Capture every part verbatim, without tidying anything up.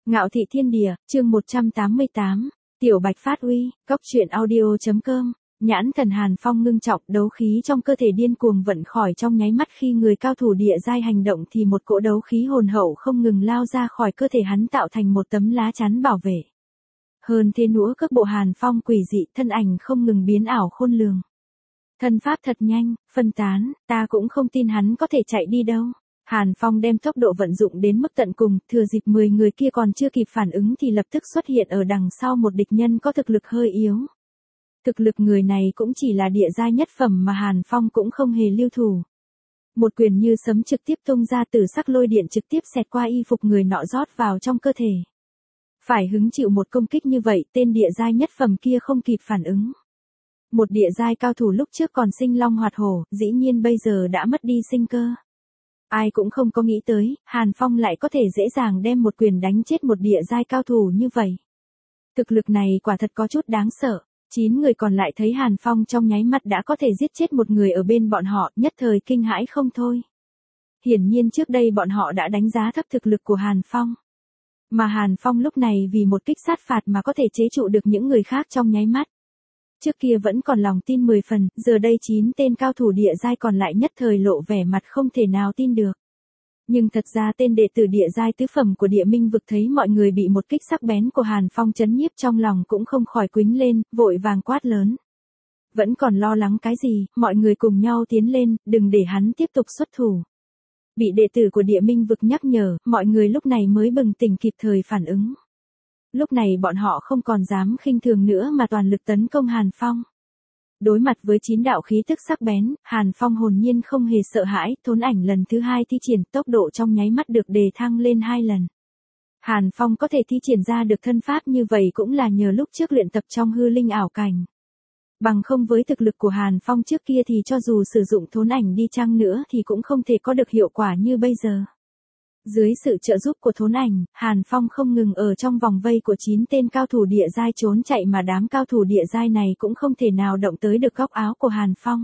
Ngạo thị thiên địa, chương một trăm tám mươi tám, Tiểu Bạch phát uy, cóc truyện audio chấm com. Nhãn thần Hàn Phong ngưng trọng, đấu khí trong cơ thể điên cuồng vận khỏi trong nháy mắt khi người cao thủ địa giai hành động thì một cỗ đấu khí hồn hậu không ngừng lao ra khỏi cơ thể hắn tạo thành một tấm lá chắn bảo vệ. Hơn thế nữa cước bộ Hàn Phong quỷ dị, thân ảnh không ngừng biến ảo khôn lường. Thân pháp thật nhanh, phân tán, ta cũng không tin hắn có thể chạy đi đâu. Hàn Phong đem tốc độ vận dụng đến mức tận cùng, thừa dịp mười người kia còn chưa kịp phản ứng thì lập tức xuất hiện ở đằng sau một địch nhân có thực lực hơi yếu. Thực lực người này cũng chỉ là địa giai nhất phẩm mà Hàn Phong cũng không hề lưu thủ. Một quyền như sấm trực tiếp tung ra, từ sắc lôi điện trực tiếp xẹt qua y phục người nọ rót vào trong cơ thể. Phải hứng chịu một công kích như vậy, tên địa giai nhất phẩm kia không kịp phản ứng. Một địa giai cao thủ lúc trước còn sinh long hoạt hổ, dĩ nhiên bây giờ đã mất đi sinh cơ. Ai cũng không có nghĩ tới, Hàn Phong lại có thể dễ dàng đem một quyền đánh chết một địa giai cao thủ như vậy. Thực lực này quả thật có chút đáng sợ. Chín người còn lại thấy Hàn Phong trong nháy mắt đã có thể giết chết một người ở bên bọn họ, nhất thời kinh hãi không thôi. Hiển nhiên trước đây bọn họ đã đánh giá thấp thực lực của Hàn Phong. Mà Hàn Phong lúc này vì một kích sát phạt mà có thể chế trụ được những người khác trong nháy mắt. Trước kia vẫn còn lòng tin mười phần, giờ đây chín tên cao thủ địa giai còn lại nhất thời lộ vẻ mặt không thể nào tin được. Nhưng thật ra tên đệ tử địa giai tứ phẩm của địa minh vực thấy mọi người bị một kích sắc bén của Hàn Phong chấn nhiếp trong lòng cũng không khỏi quýnh lên, vội vàng quát lớn. Vẫn còn lo lắng cái gì, mọi người cùng nhau tiến lên, đừng để hắn tiếp tục xuất thủ. Bị đệ tử của địa minh vực nhắc nhở, mọi người lúc này mới bừng tỉnh kịp thời phản ứng. Lúc này bọn họ không còn dám khinh thường nữa mà toàn lực tấn công Hàn Phong. Đối mặt với chín đạo khí tức sắc bén, Hàn Phong hồn nhiên không hề sợ hãi, thốn ảnh lần thứ hai thi triển, tốc độ trong nháy mắt được đề thăng lên hai lần. Hàn Phong có thể thi triển ra được thân pháp như vậy cũng là nhờ lúc trước luyện tập trong hư linh ảo cảnh. Bằng không với thực lực của Hàn Phong trước kia thì cho dù sử dụng thốn ảnh đi chăng nữa thì cũng không thể có được hiệu quả như bây giờ. Dưới sự trợ giúp của thốn ảnh, Hàn Phong không ngừng ở trong vòng vây của chín tên cao thủ địa giai trốn chạy mà đám cao thủ địa giai này cũng không thể nào động tới được góc áo của Hàn Phong.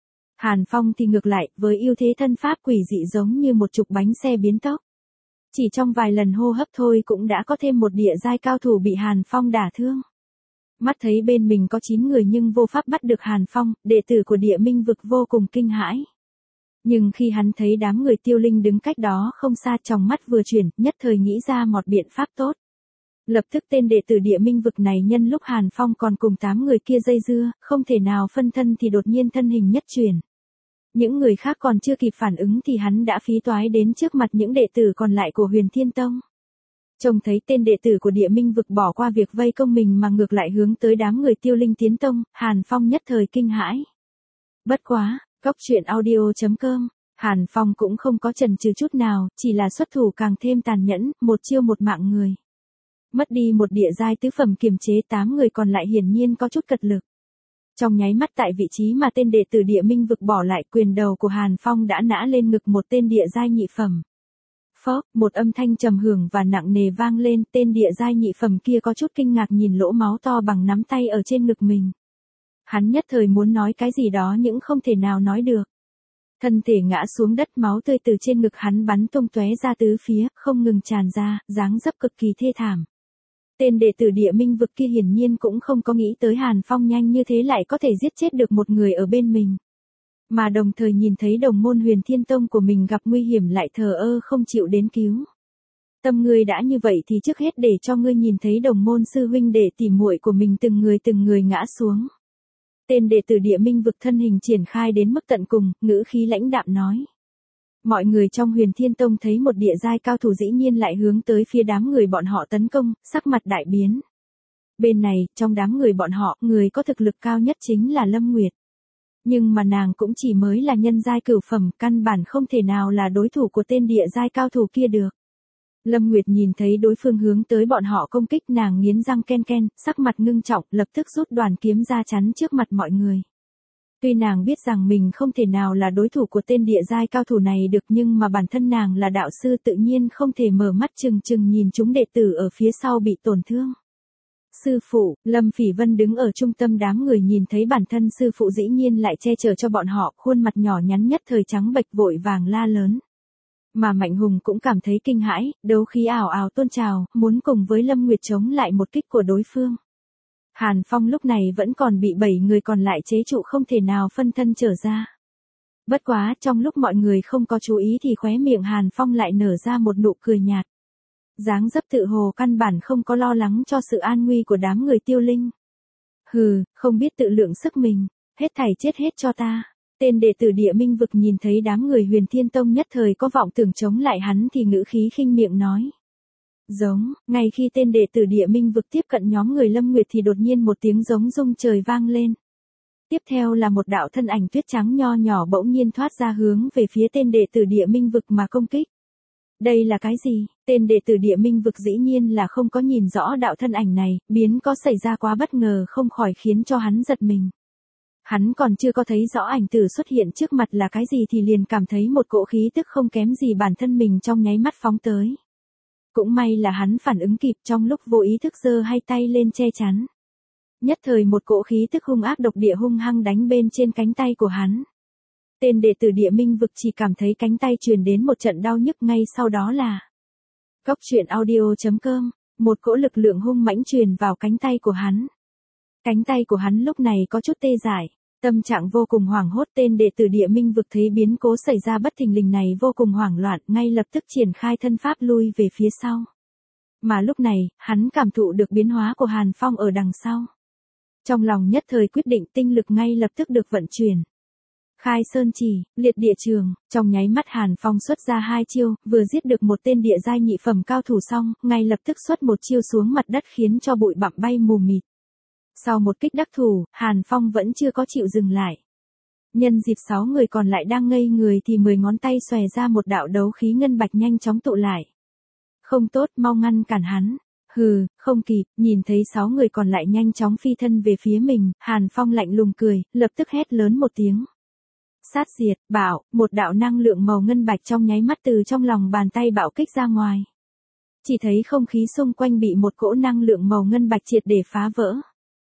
Hàn Phong thì ngược lại, với ưu thế thân pháp quỷ dị giống như một trục bánh xe biến tốc. Chỉ trong vài lần hô hấp thôi cũng đã có thêm một địa giai cao thủ bị Hàn Phong đả thương. Mắt thấy bên mình có chín người nhưng vô pháp bắt được Hàn Phong, đệ tử của địa minh vực vô cùng kinh hãi. Nhưng khi hắn thấy đám người tiêu linh đứng cách đó không xa, trong mắt vừa chuyển, nhất thời nghĩ ra một biện pháp tốt. Lập tức tên đệ tử địa minh vực này nhân lúc Hàn Phong còn cùng tám người kia dây dưa, không thể nào phân thân thì đột nhiên thân hình nhất chuyển. Những người khác còn chưa kịp phản ứng thì hắn đã phí toái đến trước mặt những đệ tử còn lại của Huyền Thiên Tông. Trông thấy tên đệ tử của địa minh vực bỏ qua việc vây công mình mà ngược lại hướng tới đám người tiêu linh tiến tông, Hàn Phong nhất thời kinh hãi. Bất quá, cóc truyện audio chấm com, Hàn Phong cũng không có chần chừ chút nào, chỉ là xuất thủ càng thêm tàn nhẫn, một chiêu một mạng người. Mất đi một địa giai tứ phẩm kiềm chế tám người còn lại hiển nhiên có chút cật lực. Trong nháy mắt tại vị trí mà tên đệ tử địa minh vực bỏ lại, quyền đầu của Hàn Phong đã nã lên ngực một tên địa giai nhị phẩm. Phốc, một âm thanh trầm hưởng và nặng nề vang lên, tên địa giai nhị phẩm kia có chút kinh ngạc nhìn lỗ máu to bằng nắm tay ở trên ngực mình. Hắn nhất thời muốn nói cái gì đó nhưng không thể nào nói được. Thân thể ngã xuống đất, máu tươi từ trên ngực hắn bắn tung tóe ra tứ phía, không ngừng tràn ra, dáng dấp cực kỳ thê thảm. Tên đệ tử địa minh vực kia hiển nhiên cũng không có nghĩ tới Hàn Phong nhanh như thế lại có thể giết chết được một người ở bên mình. Mà đồng thời nhìn thấy đồng môn Huyền Thiên Tông của mình gặp nguy hiểm lại thờ ơ không chịu đến cứu. Tâm ngươi đã như vậy thì trước hết để cho ngươi nhìn thấy đồng môn sư huynh đệ tỉ muội của mình từng người từng người ngã xuống. Tên đệ tử địa minh vực thân hình triển khai đến mức tận cùng, ngữ khí lãnh đạm nói. Mọi người trong Huyền Thiên Tông thấy một địa giai cao thủ dĩ nhiên lại hướng tới phía đám người bọn họ tấn công, sắc mặt đại biến. Bên này, trong đám người bọn họ, người có thực lực cao nhất chính là Lâm Nguyệt. Nhưng mà nàng cũng chỉ mới là nhân giai cửu phẩm, căn bản không thể nào là đối thủ của tên địa giai cao thủ kia được. Lâm Nguyệt nhìn thấy đối phương hướng tới bọn họ công kích, nàng nghiến răng ken ken, sắc mặt ngưng trọng, lập tức rút đoàn kiếm ra chắn trước mặt mọi người. Tuy nàng biết rằng mình không thể nào là đối thủ của tên địa giai cao thủ này được nhưng mà bản thân nàng là đạo sư tự nhiên không thể mở mắt chừng chừng nhìn chúng đệ tử ở phía sau bị tổn thương. Sư phụ, Lâm Phỉ Vân đứng ở trung tâm đám người nhìn thấy bản thân sư phụ dĩ nhiên lại che chở cho bọn họ, khuôn mặt nhỏ nhắn nhất thời trắng bệch vội vàng la lớn. Mà Mạnh Hùng cũng cảm thấy kinh hãi, đấu khí ảo ảo tôn trào, muốn cùng với Lâm Nguyệt chống lại một kích của đối phương. Hàn Phong lúc này vẫn còn bị bảy người còn lại chế trụ không thể nào phân thân trở ra. Bất quá, trong lúc mọi người không có chú ý thì khóe miệng Hàn Phong lại nở ra một nụ cười nhạt. Dáng dấp tự hồ căn bản không có lo lắng cho sự an nguy của đám người Tiêu Linh. Hừ, không biết tự lượng sức mình, hết thảy chết hết cho ta. Tên đệ tử Địa Minh Vực nhìn thấy đám người Huyền Thiên Tông nhất thời có vọng tưởng chống lại hắn thì ngữ khí khinh miệng nói. Giống, ngay khi tên đệ tử Địa Minh Vực tiếp cận nhóm người Lâm Nguyệt thì đột nhiên một tiếng giống rung trời vang lên. Tiếp theo là một đạo thân ảnh tuyết trắng nho nhỏ bỗng nhiên thoát ra hướng về phía tên đệ tử Địa Minh Vực mà công kích. Đây là cái gì? Tên đệ tử Địa Minh Vực dĩ nhiên là không có nhìn rõ đạo thân ảnh này, biến có xảy ra quá bất ngờ không khỏi khiến cho hắn giật mình. Hắn còn chưa có thấy rõ ảnh tử xuất hiện trước mặt là cái gì thì liền cảm thấy một cỗ khí tức không kém gì bản thân mình trong nháy mắt phóng tới. Cũng may là hắn phản ứng kịp trong lúc vô ý thức giơ hai tay lên che chắn. Nhất thời một cỗ khí tức hung ác độc địa hung hăng đánh bên trên cánh tay của hắn. Tên đệ tử Địa Minh Vực chỉ cảm thấy cánh tay truyền đến một trận đau nhức ngay sau đó là. Cốc truyện audio chấm com, một cỗ lực lượng hung mãnh truyền vào cánh tay của hắn. Cánh tay của hắn lúc này có chút tê dại, tâm trạng vô cùng hoảng hốt. Tên đệ tử Địa Minh Vực thấy biến cố xảy ra bất thình lình này vô cùng hoảng loạn, ngay lập tức triển khai thân pháp lui về phía sau. Mà lúc này, hắn cảm thụ được biến hóa của Hàn Phong ở đằng sau. Trong lòng nhất thời quyết định tinh lực ngay lập tức được vận chuyển. Khai sơn chỉ, liệt địa trường, trong nháy mắt Hàn Phong xuất ra hai chiêu, vừa giết được một tên địa giai nhị phẩm cao thủ xong, ngay lập tức xuất một chiêu xuống mặt đất khiến cho bụi bặm bay mù mịt. Sau một kích đắc thủ, Hàn Phong vẫn chưa có chịu dừng lại. Nhân dịp sáu người còn lại đang ngây người thì mười ngón tay xòe ra một đạo đấu khí ngân bạch nhanh chóng tụ lại. Không tốt, mau ngăn cản hắn. Hừ, không kịp, nhìn thấy sáu người còn lại nhanh chóng phi thân về phía mình, Hàn Phong lạnh lùng cười, lập tức hét lớn một tiếng. Sát diệt, bạo, một đạo năng lượng màu ngân bạch trong nháy mắt từ trong lòng bàn tay bạo kích ra ngoài. Chỉ thấy không khí xung quanh bị một cỗ năng lượng màu ngân bạch triệt để phá vỡ.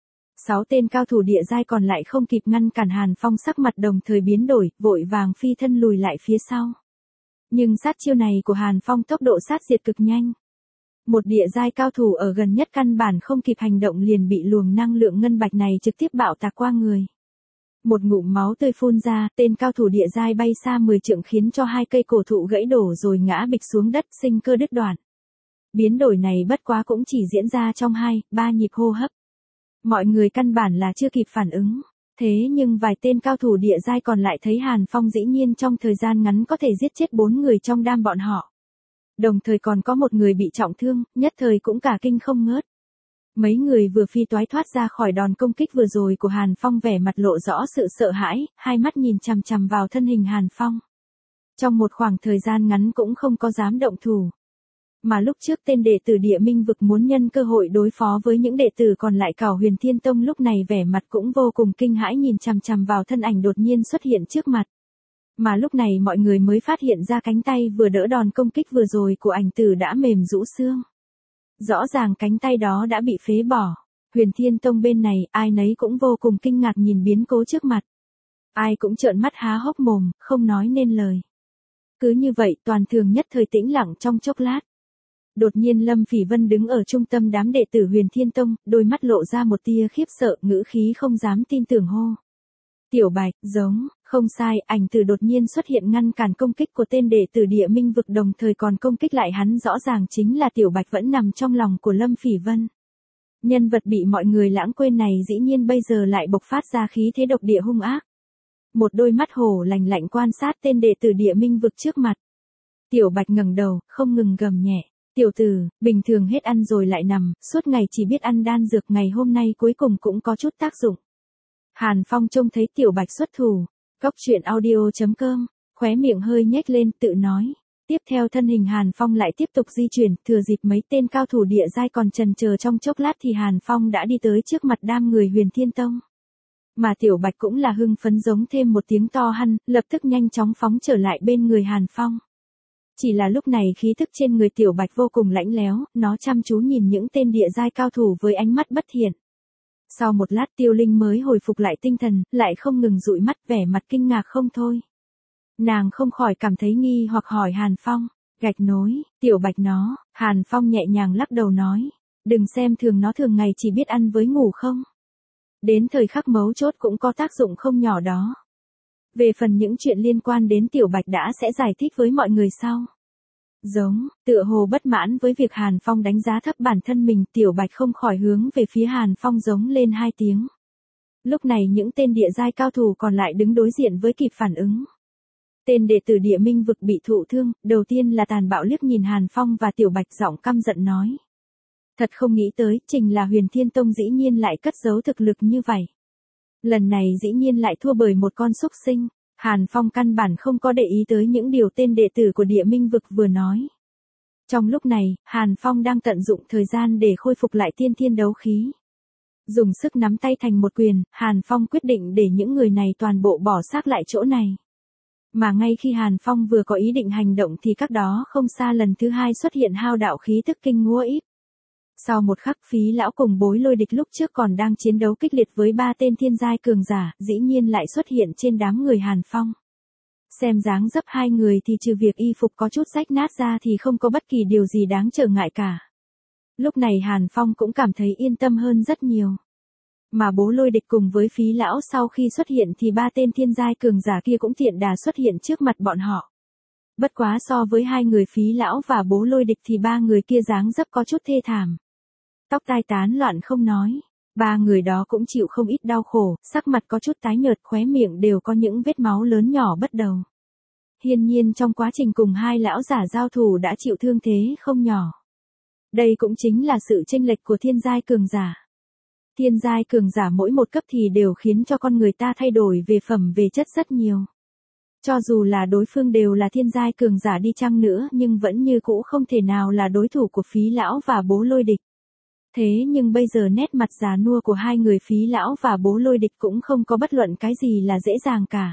Sáu tên cao thủ địa giai còn lại không kịp ngăn cản Hàn Phong sắc mặt đồng thời biến đổi, vội vàng phi thân lùi lại phía sau. Nhưng sát chiêu này của Hàn Phong tốc độ sát diệt cực nhanh. Một địa giai cao thủ ở gần nhất căn bản không kịp hành động liền bị luồng năng lượng ngân bạch này trực tiếp bạo tạc qua người. Một ngụm máu tươi phun ra, tên cao thủ địa giai bay xa mười trượng khiến cho hai cây cổ thụ gãy đổ rồi ngã bịch xuống đất, sinh cơ đứt đoạn. Biến đổi này bất quá cũng chỉ diễn ra trong hai, ba nhịp hô hấp. Mọi người căn bản là chưa kịp phản ứng. Thế nhưng vài tên cao thủ địa giai còn lại thấy Hàn Phong dĩ nhiên trong thời gian ngắn có thể giết chết bốn người trong đám bọn họ. Đồng thời còn có một người bị trọng thương, nhất thời cũng cả kinh không ngớt. Mấy người vừa phi toái thoát ra khỏi đòn công kích vừa rồi của Hàn Phong vẻ mặt lộ rõ sự sợ hãi, hai mắt nhìn chằm chằm vào thân hình Hàn Phong. Trong một khoảng thời gian ngắn cũng không có dám động thủ. Mà lúc trước tên đệ tử Địa Minh Vực muốn nhân cơ hội đối phó với những đệ tử còn lại cảo Huyền Thiên Tông lúc này vẻ mặt cũng vô cùng kinh hãi nhìn chằm chằm vào thân ảnh đột nhiên xuất hiện trước mặt. Mà lúc này mọi người mới phát hiện ra cánh tay vừa đỡ đòn công kích vừa rồi của ảnh tử đã mềm rũ xương. Rõ ràng cánh tay đó đã bị phế bỏ. Huyền Thiên Tông bên này ai nấy cũng vô cùng kinh ngạc nhìn biến cố trước mặt. Ai cũng trợn mắt há hốc mồm, không nói nên lời. Cứ như vậy toàn trường nhất thời tĩnh lặng trong chốc lát. Đột nhiên Lâm Phỉ Vân đứng ở trung tâm đám đệ tử Huyền Thiên Tông, đôi mắt lộ ra một tia khiếp sợ, ngữ khí không dám tin tưởng hô. Tiểu Bạch, giống, không sai, ảnh tử đột nhiên xuất hiện ngăn cản công kích của tên đệ tử Địa Minh Vực đồng thời còn công kích lại hắn, rõ ràng chính là Tiểu Bạch vẫn nằm trong lòng của Lâm Phỉ Vân. Nhân vật bị mọi người lãng quên này dĩ nhiên bây giờ lại bộc phát ra khí thế độc địa hung ác. Một đôi mắt hổ lạnh lạnh quan sát tên đệ tử Địa Minh Vực trước mặt. Tiểu Bạch ngẩng đầu, không ngừng gầm nhẹ. Tiểu tử, bình thường hết ăn rồi lại nằm, suốt ngày chỉ biết ăn đan dược, ngày hôm nay cuối cùng cũng có chút tác dụng. Hàn Phong trông thấy Tiểu Bạch xuất thủ, cốc truyện audio chấm com, khóe miệng hơi nhếch lên tự nói. Tiếp theo thân hình Hàn Phong lại tiếp tục di chuyển, thừa dịp mấy tên cao thủ địa giai còn chần chờ trong chốc lát thì Hàn Phong đã đi tới trước mặt đám người Huyền Thiên Tông. Mà Tiểu Bạch cũng là hưng phấn giống thêm một tiếng to hăn, lập tức nhanh chóng phóng trở lại bên người Hàn Phong. Chỉ là lúc này khí thức trên người Tiểu Bạch vô cùng lạnh lẽo, nó chăm chú nhìn những tên địa giai cao thủ với ánh mắt bất thiện. Sau một lát Tiêu Linh mới hồi phục lại tinh thần, lại không ngừng dụi mắt vẻ mặt kinh ngạc không thôi. Nàng không khỏi cảm thấy nghi hoặc hỏi Hàn Phong, gạch nối, Tiểu Bạch nó, Hàn Phong nhẹ nhàng lắc đầu nói, đừng xem thường nó thường ngày chỉ biết ăn với ngủ không. Đến thời khắc mấu chốt cũng có tác dụng không nhỏ đó. Về phần những chuyện liên quan đến Tiểu Bạch đã sẽ giải thích với mọi người sau. Giống, tựa hồ bất mãn với việc Hàn Phong đánh giá thấp bản thân mình, Tiểu Bạch không khỏi hướng về phía Hàn Phong giống lên hai tiếng. Lúc này những tên địa giai cao thủ còn lại đứng đối diện với kịp phản ứng. Tên đệ tử Địa Minh vực bị thụ thương, đầu tiên là tàn bạo liếc nhìn Hàn Phong và Tiểu Bạch, giọng căm giận nói. Thật không nghĩ tới, Trình là Huyền Thiên Tông dĩ nhiên lại cất giấu thực lực như vậy. Lần này dĩ nhiên lại thua bởi một con súc sinh. Hàn Phong căn bản không có để ý tới những điều tên đệ tử của Địa Minh vực vừa nói. Trong lúc này, Hàn Phong đang tận dụng thời gian để khôi phục lại tiên thiên đấu khí. Dùng sức nắm tay thành một quyền, Hàn Phong quyết định để những người này toàn bộ bỏ xác lại chỗ này. Mà ngay khi Hàn Phong vừa có ý định hành động thì cách đó không xa lần thứ hai xuất hiện hao đạo khí tức kinh ngúa íp. Sau một khắc, Phí lão cùng Bối Lôi Địch lúc trước còn đang chiến đấu kịch liệt với ba tên thiên giai cường giả, dĩ nhiên lại xuất hiện trên đám người Hàn Phong. Xem dáng dấp hai người thì trừ việc y phục có chút rách nát ra thì không có bất kỳ điều gì đáng trở ngại cả. Lúc này Hàn Phong cũng cảm thấy yên tâm hơn rất nhiều. Mà Bố Lôi Địch cùng với Phí lão sau khi xuất hiện thì ba tên thiên giai cường giả kia cũng tiện đà xuất hiện trước mặt bọn họ. Bất quá so với hai người Phí lão và Bố Lôi Địch thì ba người kia dáng dấp có chút thê thảm. Tóc tai tán loạn không nói, ba người đó cũng chịu không ít đau khổ, sắc mặt có chút tái nhợt, khóe miệng đều có những vết máu lớn nhỏ bất đầu. Hiển nhiên trong quá trình cùng hai lão giả giao thủ đã chịu thương thế không nhỏ. Đây cũng chính là sự chênh lệch của thiên giai cường giả. Thiên giai cường giả mỗi một cấp thì đều khiến cho con người ta thay đổi về phẩm về chất rất nhiều. Cho dù là đối phương đều là thiên giai cường giả đi chăng nữa nhưng vẫn như cũ không thể nào là đối thủ của Phí lão và Bố Lôi Địch. Thế nhưng bây giờ nét mặt già nua của hai người Phí lão và Bố Lôi Địch cũng không có bất luận cái gì là dễ dàng cả.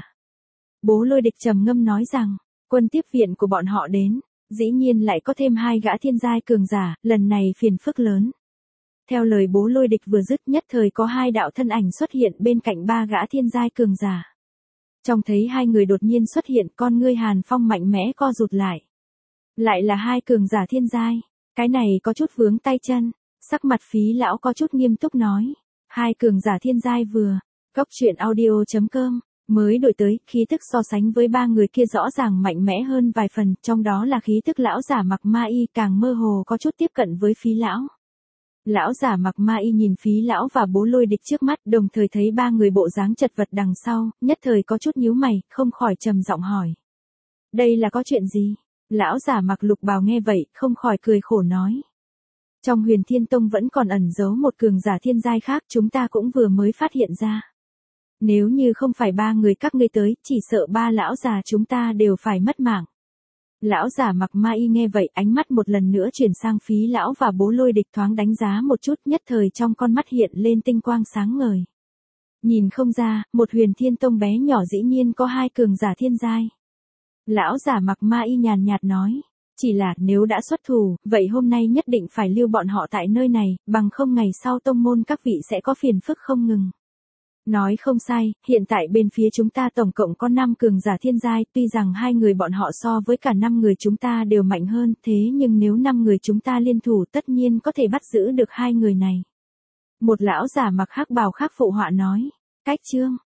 Bố Lôi Địch trầm ngâm nói rằng, quân tiếp viện của bọn họ đến, dĩ nhiên lại có thêm hai gã thiên giai cường giả, lần này phiền phức lớn. Theo lời Bố Lôi Địch vừa dứt, nhất thời có hai đạo thân ảnh xuất hiện bên cạnh ba gã thiên giai cường giả. Trông thấy hai người đột nhiên xuất hiện, con ngươi Hàn Phong mạnh mẽ co rụt lại. Lại là hai cường giả thiên giai, cái này có chút vướng tay chân. Sắc mặt Phí lão có chút nghiêm túc nói, hai cường giả thiên giai vừa, góc truyện audio chấm com, mới đổi tới, khí tức so sánh với ba người kia rõ ràng mạnh mẽ hơn vài phần, trong đó là khí tức lão giả mặc ma y càng mơ hồ có chút tiếp cận với Phí lão. Lão giả mặc ma y nhìn Phí lão và Bố Lôi Địch trước mắt, đồng thời thấy ba người bộ dáng chật vật đằng sau, nhất thời có chút nhíu mày, không khỏi trầm giọng hỏi. Đây là có chuyện gì? Lão giả mặc lục bào nghe vậy, không khỏi cười khổ nói. Trong Huyền Thiên Tông vẫn còn ẩn giấu một cường giả thiên giai khác, chúng ta cũng vừa mới phát hiện ra. Nếu như không phải ba người các ngươi tới, chỉ sợ ba lão già chúng ta đều phải mất mạng. Lão giả mặc ma y nghe vậy, ánh mắt một lần nữa chuyển sang Phí lão và Bố Lôi Địch, thoáng đánh giá một chút, nhất thời trong con mắt hiện lên tinh quang sáng ngời. Nhìn không ra, một Huyền Thiên Tông bé nhỏ dĩ nhiên có hai cường giả thiên giai. Lão giả mặc ma y nhàn nhạt nói. Chỉ là nếu đã xuất thủ, vậy hôm nay nhất định phải lưu bọn họ tại nơi này, bằng không ngày sau tông môn các vị sẽ có phiền phức không ngừng. Nói không sai, hiện tại bên phía chúng ta tổng cộng có năm cường giả thiên giai, tuy rằng hai người bọn họ so với cả năm người chúng ta đều mạnh hơn, thế nhưng nếu năm người chúng ta liên thủ tất nhiên có thể bắt giữ được hai người này. Một lão giả mặc hắc bào khác phụ họa nói, cách chương,